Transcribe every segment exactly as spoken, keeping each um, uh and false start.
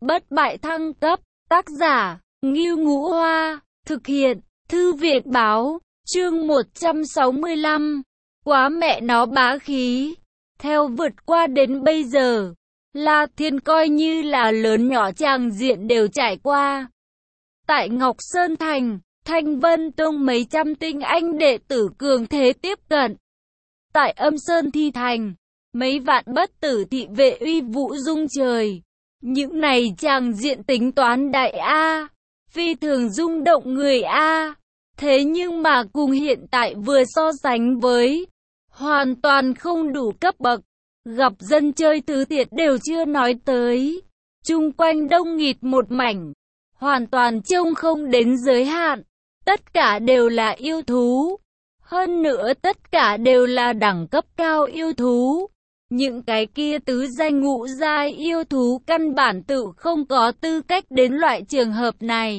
bất bại thăng cấp, tác giả, Ngưu Ngũ Hoa, thực hiện, Thư viện Báo, chương một trăm sáu mươi lăm, quá mẹ nó bá khí. Theo vượt qua đến bây giờ, La Thiên coi như là lớn nhỏ tràng diện đều trải qua. Tại Ngọc Sơn Thành, Thanh Vân Tông mấy trăm tinh anh đệ tử cường thế tiếp cận. Tại Âm Sơn Thi Thành, mấy vạn bất tử thị vệ uy vũ rung trời. Những này tràng diện tính toán đại A, phi thường rung động người A. Thế nhưng mà cùng hiện tại vừa so sánh với, hoàn toàn không đủ cấp bậc. Gặp dân chơi thứ thiệt đều chưa nói tới. Chung quanh đông nghịt một mảnh, hoàn toàn trông không đến giới hạn. Tất cả đều là yêu thú. Hơn nữa tất cả đều là đẳng cấp cao yêu thú. Những cái kia tứ danh ngũ giai yêu thú căn bản tự không có tư cách đến loại trường hợp này.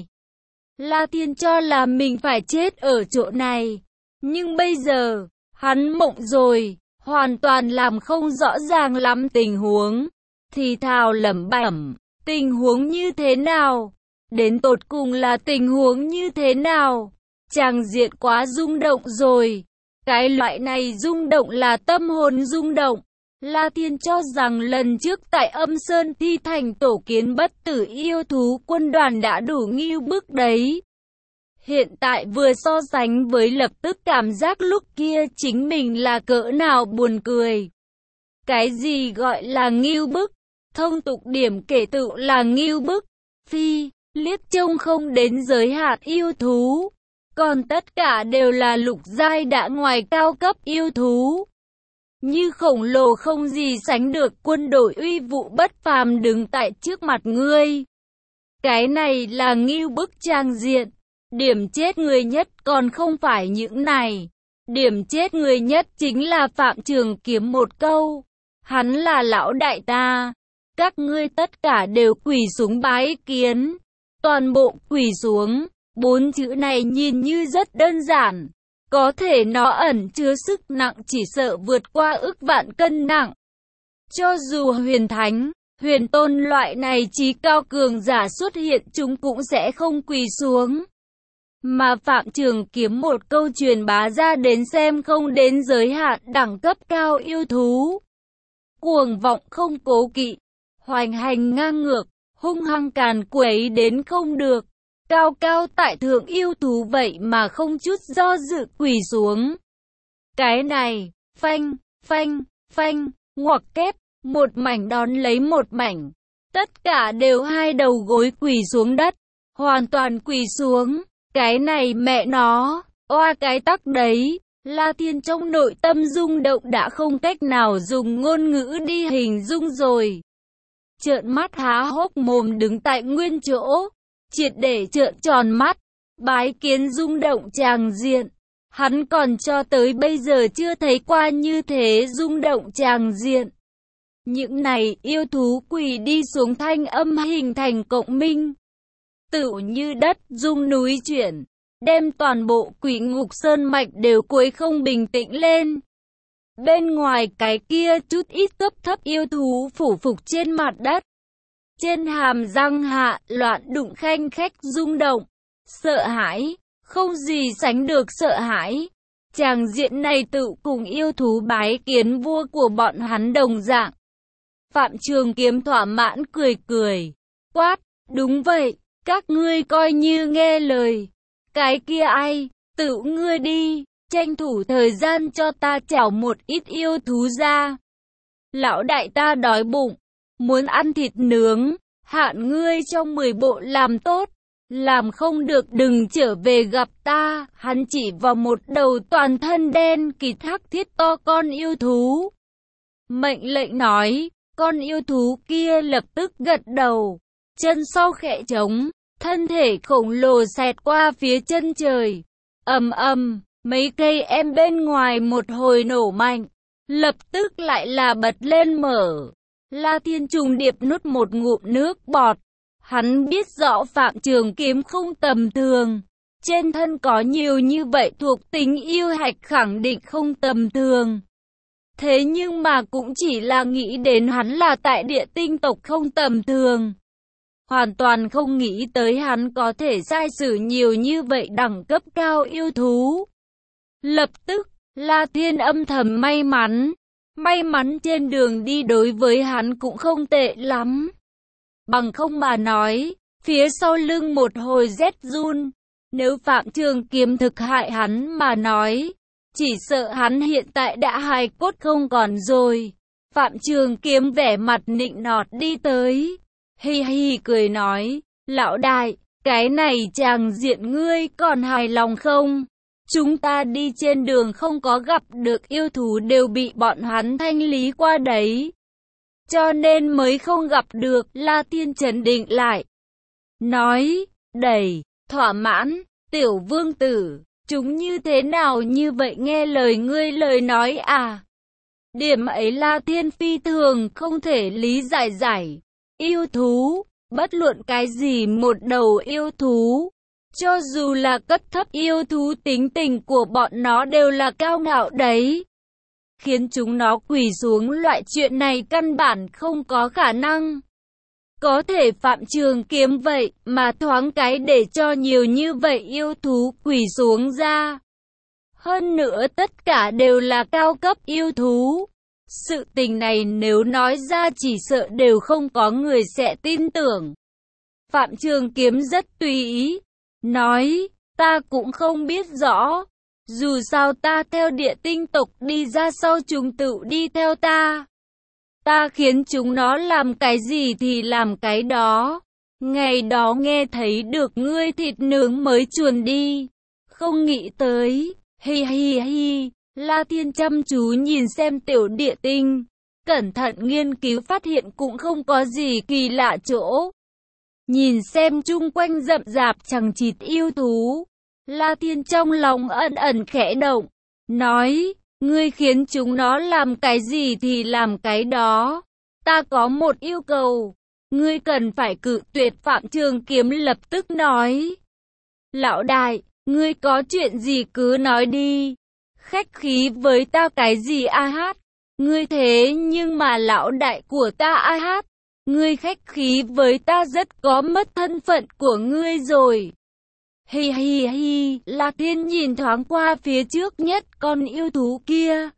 La Thiên cho là mình phải chết ở chỗ này. Nhưng bây giờ, hắn mộng rồi, hoàn toàn làm không rõ ràng lắm tình huống. Thì thào lẩm bẩm, tình huống như thế nào? Đến tột cùng là tình huống như thế nào? Tràng diện quá rung động rồi. Cái loại này rung động là tâm hồn rung động. La Thiên cho rằng lần trước tại Âm Sơn Thi Thành tổ kiến bất tử yêu thú quân đoàn đã đủ ngưu bức đấy. Hiện tại vừa so sánh với lập tức cảm giác lúc kia chính mình là cỡ nào buồn cười. Cái gì gọi là ngưu bức? Thông tục điểm kể tự là ngưu bức. Phi, liếc trông không đến giới hạn yêu thú. Còn tất cả đều là lục giai đã ngoài cao cấp yêu thú. Như khổng lồ không gì sánh được quân đội uy vũ bất phàm đứng tại trước mặt ngươi. Cái này là ngưu bức tràng diện. Điểm chết người nhất còn không phải những này. Điểm chết người nhất chính là Phạm Trường Kiếm một câu. Hắn là lão đại ta. Các ngươi tất cả đều quỳ xuống bái kiến. Toàn bộ quỳ xuống. Bốn chữ này nhìn như rất đơn giản. Có thể nó ẩn chứa sức nặng chỉ sợ vượt qua ức vạn cân nặng. Cho dù huyền thánh, huyền tôn loại này trí cao cường giả xuất hiện chúng cũng sẽ không quỳ xuống. Mà Phạm Trường Kiếm một câu truyền bá ra đến xem không đến giới hạn đẳng cấp cao yêu thú. Cuồng vọng không cố kỵ, hoành hành ngang ngược, hung hăng càn quấy đến không được. Cao cao tại thượng yêu thú vậy mà không chút do dự quỳ xuống. Cái này, phanh, phanh, phanh, ngoặc kép, một mảnh đón lấy một mảnh. Tất cả đều hai đầu gối quỳ xuống đất, hoàn toàn quỳ xuống. Cái này mẹ nó, oa cái tắc đấy. La Thiên trong nội tâm rung động đã không cách nào dùng ngôn ngữ đi hình dung rồi. Trợn mắt há hốc mồm đứng tại nguyên chỗ. Triệt để trợn tròn mắt, bái kiến rung động tràng diện. Hắn còn cho tới bây giờ chưa thấy qua như thế rung động tràng diện. Những này yêu thú quỳ đi xuống thanh âm hình thành cộng minh. Tựu như đất rung núi chuyển, đem toàn bộ Quỷ Ngục Sơn mạch đều quấy không bình tĩnh lên. Bên ngoài cái kia chút ít cấp thấp yêu thú phủ phục trên mặt đất. Trên hàm răng hạ loạn đụng khanh khách rung động, sợ hãi, không gì sánh được sợ hãi. Tràng diện này tự cùng yêu thú bái kiến vua của bọn hắn đồng dạng. Phạm Trường Kiếm thỏa mãn cười cười, quát, đúng vậy, các ngươi coi như nghe lời. Cái kia ai, tự ngươi đi, tranh thủ thời gian cho ta chảo một ít yêu thú ra. Lão đại ta đói bụng. Muốn ăn thịt nướng, hạn ngươi trong mười bộ làm tốt, làm không được đừng trở về gặp ta. Hắn chỉ vào một đầu toàn thân đen kỳ thác thiết to con yêu thú. Mệnh lệnh nói, con yêu thú kia lập tức gật đầu, chân sau khẽ trống, thân thể khổng lồ xẹt qua phía chân trời. Ầm ầm, mấy cây em bên ngoài một hồi nổ mạnh, lập tức lại là bật lên mở. La Thiên trùng điệp nuốt một ngụm nước bọt. Hắn biết rõ Phạm Trường Kiếm không tầm thường. Trên thân có nhiều như vậy thuộc tính yêu hạch khẳng định không tầm thường. Thế nhưng mà cũng chỉ là nghĩ đến hắn là tại địa tinh tộc không tầm thường. hoàn toàn không nghĩ tới hắn có thể sai sử nhiều như vậy đẳng cấp cao yêu thú. Lập tức, La Thiên âm thầm may mắn, may mắn trên đường đi đối với hắn cũng không tệ lắm. Bằng không mà nói, phía sau lưng một hồi rét run, nếu Phạm Trường Kiếm thực hại hắn mà nói, chỉ sợ hắn hiện tại đã hài cốt không còn rồi. Phạm Trường Kiếm vẻ mặt nịnh nọt đi tới, hi hi cười nói, lão đại, cái này chàng diện ngươi còn hài lòng không? Chúng ta đi trên đường không có gặp được yêu thú đều bị bọn hắn thanh lý qua đấy. Cho nên mới không gặp được. La Thiên trấn định lại. Nói, đầy, thỏa mãn, tiểu vương tử, chúng như thế nào như vậy nghe lời ngươi lời nói à? Điểm ấy La Thiên phi thường không thể lý giải giải. Yêu thú, bất luận cái gì một đầu yêu thú. Cho dù là cấp thấp yêu thú tính tình của bọn nó đều là cao ngạo đấy. Khiến chúng nó quỳ xuống loại chuyện này căn bản không có khả năng. Có thể Phạm Trường Kiếm vậy mà thoáng cái để cho nhiều như vậy yêu thú quỳ xuống ra. Hơn nữa tất cả đều là cao cấp yêu thú. Sự tình này nếu nói ra chỉ sợ đều không có người sẽ tin tưởng. Phạm Trường Kiếm rất tùy ý. Nói, ta cũng không biết rõ. Dù sao ta theo địa tinh tộc đi ra sau chúng tự đi theo ta. Ta khiến chúng nó làm cái gì thì làm cái đó. Ngày đó nghe thấy được ngươi thịt nướng mới chuồn đi. Không nghĩ tới, hi hi hi, La Thiên chăm chú nhìn xem tiểu địa tinh. Cẩn thận nghiên cứu phát hiện cũng không có gì kỳ lạ chỗ. Nhìn xem chung quanh rậm rạp chằng chịt yêu thú. La Thiên trong lòng ẩn ẩn khẽ động. Nói, ngươi khiến chúng nó làm cái gì thì làm cái đó. Ta có một yêu cầu. Ngươi cần phải cự tuyệt. Phạm Trường Kiếm lập tức nói. Lão đại, ngươi có chuyện gì cứ nói đi. Khách khí với ta cái gì a hát. Ngươi thế nhưng mà lão đại của ta a hát. Ngươi khách khí với ta rất có mất thân phận của ngươi rồi. Hi hi hi, La Thiên nhìn thoáng qua phía trước nhất con yêu thú kia.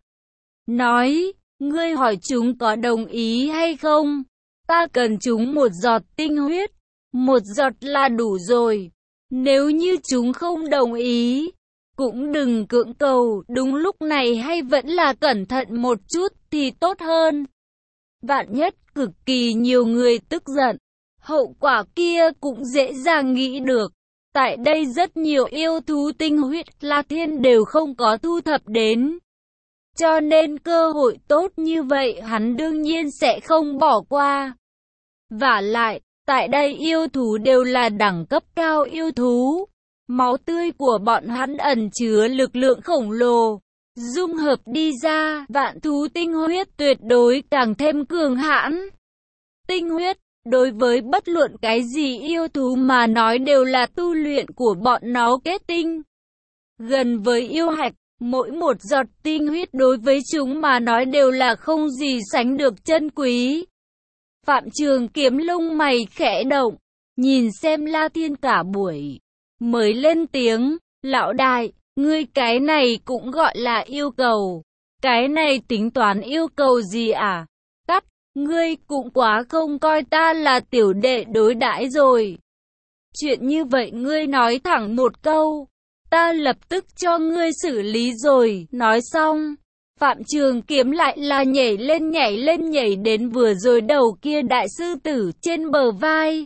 Nói, ngươi hỏi chúng có đồng ý hay không? Ta cần chúng một giọt tinh huyết. Một giọt là đủ rồi. Nếu như chúng không đồng ý, cũng đừng cưỡng cầu. Đúng lúc này hay vẫn là cẩn thận một chút thì tốt hơn. Vạn nhất cực kỳ nhiều người tức giận, hậu quả kia cũng dễ dàng nghĩ được. Tại đây rất nhiều yêu thú tinh huyết La Thiên đều không có thu thập đến. Cho nên cơ hội tốt như vậy hắn đương nhiên sẽ không bỏ qua. Vả lại, tại đây yêu thú đều là đẳng cấp cao yêu thú. Máu tươi của bọn hắn ẩn chứa lực lượng khổng lồ. Dung hợp đi ra, vạn thú tinh huyết tuyệt đối càng thêm cường hãn. Tinh huyết, đối với bất luận cái gì yêu thú mà nói đều là tu luyện của bọn nó kết tinh. Gần với yêu hạch, mỗi một giọt tinh huyết đối với chúng mà nói đều là không gì sánh được chân quý. Phạm Trường Kiếm lông mày khẽ động, nhìn xem La Thiên cả buổi, mới lên tiếng, lão đại. Ngươi cái này cũng gọi là yêu cầu. Cái này tính toán yêu cầu gì à? Cắt, ngươi cũng quá không coi ta là tiểu đệ đối đãi rồi. Chuyện như vậy ngươi nói thẳng một câu. Ta lập tức cho ngươi xử lý rồi. Nói xong, Phạm Trường Kiếm lại là nhảy lên nhảy lên nhảy đến vừa rồi đầu kia đại sư tử trên bờ vai.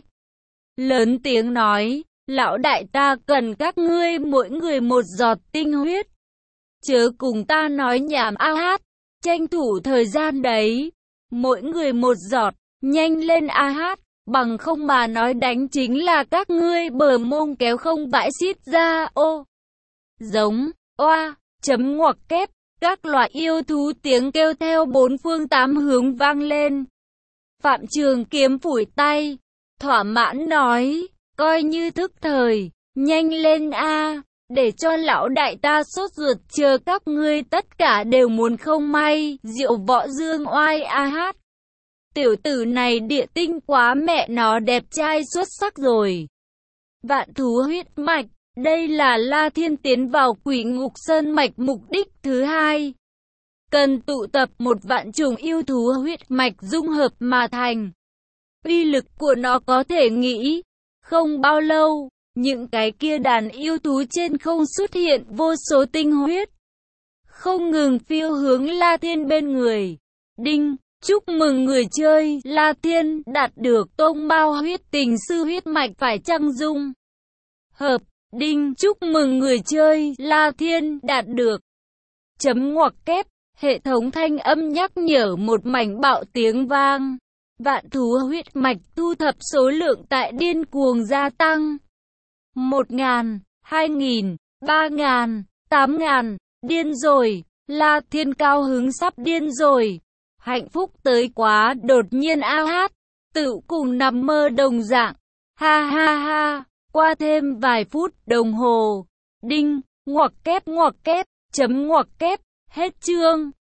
Lớn tiếng nói. Lão đại ta cần các ngươi mỗi người một giọt tinh huyết. Chớ cùng ta nói nhảm a hát. Tranh thủ thời gian đấy. Mỗi người một giọt. Nhanh lên a hát. Bằng không mà nói đánh chính là các ngươi bờ mông kéo không vãi xít ra. Ô. Giống. Oa. Chấm ngoặc kép. Các loại yêu thú tiếng kêu theo bốn phương tám hướng vang lên. Phạm Trường Kiếm phủi tay. Thỏa mãn nói. Coi như thức thời, nhanh lên a, để cho lão đại ta sốt ruột chờ các ngươi tất cả đều muốn không may, diệu võ dương oai a hát. Tiểu tử này địa tinh quá mẹ nó đẹp trai xuất sắc rồi. Vạn thú huyết mạch, đây là La Thiên tiến vào Quỷ Ngục Sơn mạch mục đích thứ hai. Cần tụ tập một vạn chủng yêu thú huyết mạch dung hợp mà thành. Uy lực của nó có thể nghĩ, không bao lâu, những cái kia đàn yêu thú trên không xuất hiện vô số tinh huyết. Không ngừng phiêu hướng La Thiên bên người. Đinh, chúc mừng người chơi, La Thiên đạt được tông bao huyết tình sư huyết mạch phải chăng dung hợp. Đinh, chúc mừng người chơi, La Thiên đạt được. Chấm ngoặc kép, hệ thống thanh âm nhắc nhở một mảnh bạo tiếng vang. Vạn thú huyết mạch thu thập số lượng tại điên cuồng gia tăng. Một ngàn, hai nghìn, ba ngàn, tám ngàn, điên rồi, La Thiên cao hứng sắp điên rồi. Hạnh phúc tới quá đột nhiên a hát, tự cùng nằm mơ đồng dạng. Ha ha ha, qua thêm vài phút đồng hồ. Đinh, ngoặc kép ngoặc kép, chấm ngoặc kép, hết chương.